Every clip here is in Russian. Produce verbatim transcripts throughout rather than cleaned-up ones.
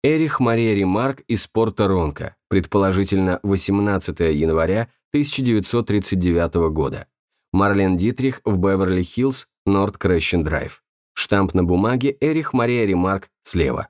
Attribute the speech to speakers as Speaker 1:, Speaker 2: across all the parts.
Speaker 1: Эрих Мария Ремарк из Порто-Ронко, предположительно восемнадцатого января тысяча девятьсот тридцать девятого года. Марлен Дитрих в Беверли-Хиллз, Норт Крещен Драйв. Штамп на бумаге Эрих Мария Ремарк слева.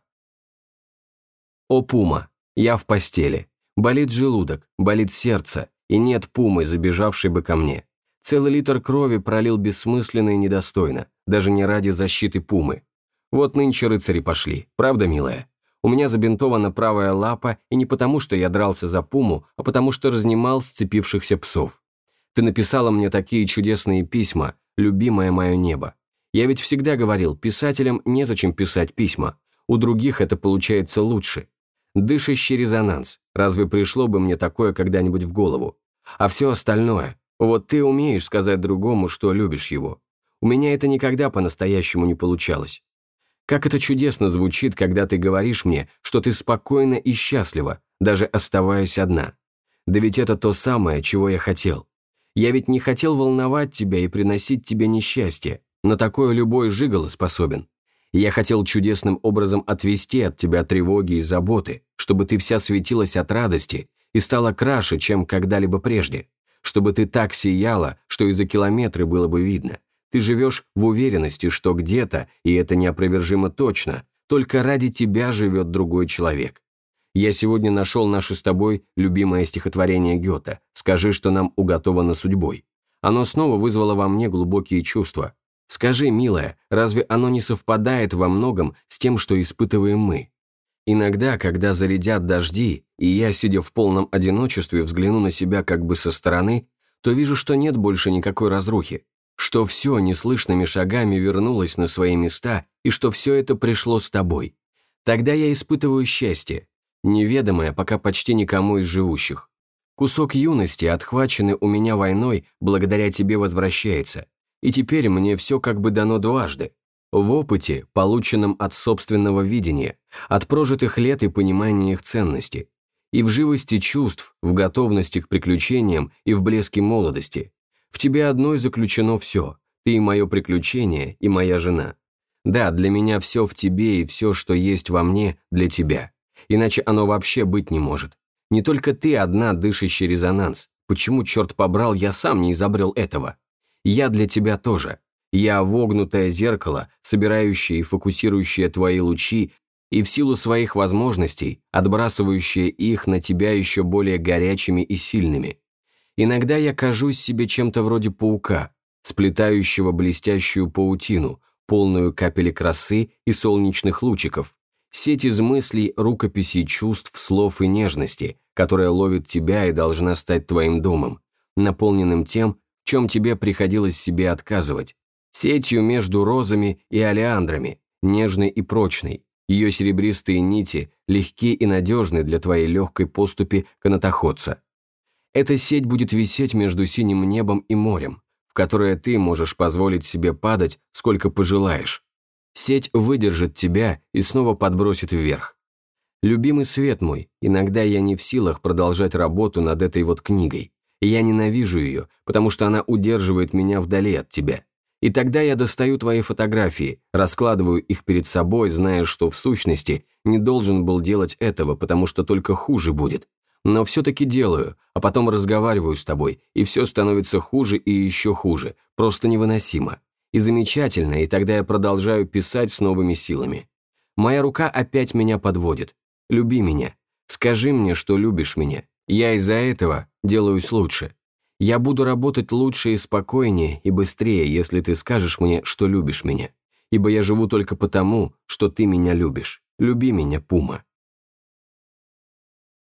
Speaker 1: О, Пума, я в постели. Болит желудок, болит сердце, и нет Пумы, забежавшей бы ко мне. Целый литр крови пролил бессмысленно и недостойно, даже не ради защиты Пумы. Вот нынче рыцари пошли, правда, милая? У меня забинтована правая лапа, и не потому, что я дрался за Пуму, а потому, что разнимал сцепившихся псов. Ты написала мне такие чудесные письма, любимое мое небо. Я ведь всегда говорил, писателям незачем писать письма. У других это получается лучше. Дышащий резонанс. Разве пришло бы мне такое когда-нибудь в голову? А все остальное. Вот ты умеешь сказать другому, что любишь его. У меня это никогда по-настоящему не получалось. Как это чудесно звучит, когда ты говоришь мне, что ты спокойна и счастлива, даже оставаясь одна. Да ведь это то самое, чего я хотел. Я ведь не хотел волновать тебя и приносить тебе несчастье, но такое любой жиголо способен. Я хотел чудесным образом отвести от тебя тревоги и заботы, чтобы ты вся светилась от радости и стала краше, чем когда-либо прежде, чтобы ты так сияла, что и за километры было бы видно. Ты живешь в уверенности, что где-то, и это неопровержимо точно, только ради тебя живет другой человек. Я сегодня нашел наше с тобой любимое стихотворение Гёте «Скажи, что нам уготовано судьбой». Оно снова вызвало во мне глубокие чувства. Скажи, милая, разве оно не совпадает во многом с тем, что испытываем мы? Иногда, когда зарядят дожди, и я, сидя в полном одиночестве, взгляну на себя как бы со стороны, то вижу, что нет больше никакой разрухи, что все неслышными шагами вернулось на свои места, и что все это пришло с тобой. Тогда я испытываю счастье, неведомое пока почти никому из живущих. Кусок юности, отхваченный у меня войной, благодаря тебе возвращается. И теперь мне все как бы дано дважды. В опыте, полученном от собственного видения, от прожитых лет и понимания их ценности. И в живости чувств, в готовности к приключениям и в блеске молодости. В тебе одной заключено все. Ты и мое приключение, и моя жена. Да, для меня все в тебе, и все, что есть во мне, для тебя. Иначе оно вообще быть не может. Не только ты одна дышащий резонанс. Почему, черт побрал, я сам не изобрел этого? Я для тебя тоже. Я вогнутое зеркало, собирающее и фокусирующее твои лучи, и в силу своих возможностей, отбрасывающее их на тебя еще более горячими и сильными. Иногда я кажусь себе чем-то вроде паука, сплетающего блестящую паутину, полную капель красы и солнечных лучиков, сеть из мыслей, рукописей чувств, слов и нежности, которая ловит тебя и должна стать твоим домом, наполненным тем, в чем тебе приходилось себе отказывать, сетью между розами и олеандрами, нежной и прочной, ее серебристые нити легки и надежны для твоей легкой поступи канатоходца. Эта сеть будет висеть между синим небом и морем, в которое ты можешь позволить себе падать, сколько пожелаешь. Сеть выдержит тебя и снова подбросит вверх. Любимый свет мой, иногда я не в силах продолжать работу над этой вот книгой. Я ненавижу ее, потому что она удерживает меня вдали от тебя. И тогда я достаю твои фотографии, раскладываю их перед собой, зная, что в сущности не должен был делать этого, потому что только хуже будет. Но все-таки делаю, а потом разговариваю с тобой, и все становится хуже и еще хуже, просто невыносимо. И замечательно, и тогда я продолжаю писать с новыми силами. Моя рука опять меня подводит. Люби меня. Скажи мне, что любишь меня. Я из-за этого делаюсь лучше. Я буду работать лучше и спокойнее и быстрее, если ты скажешь мне, что любишь меня. Ибо я живу только потому, что ты меня любишь. Люби меня, Пума.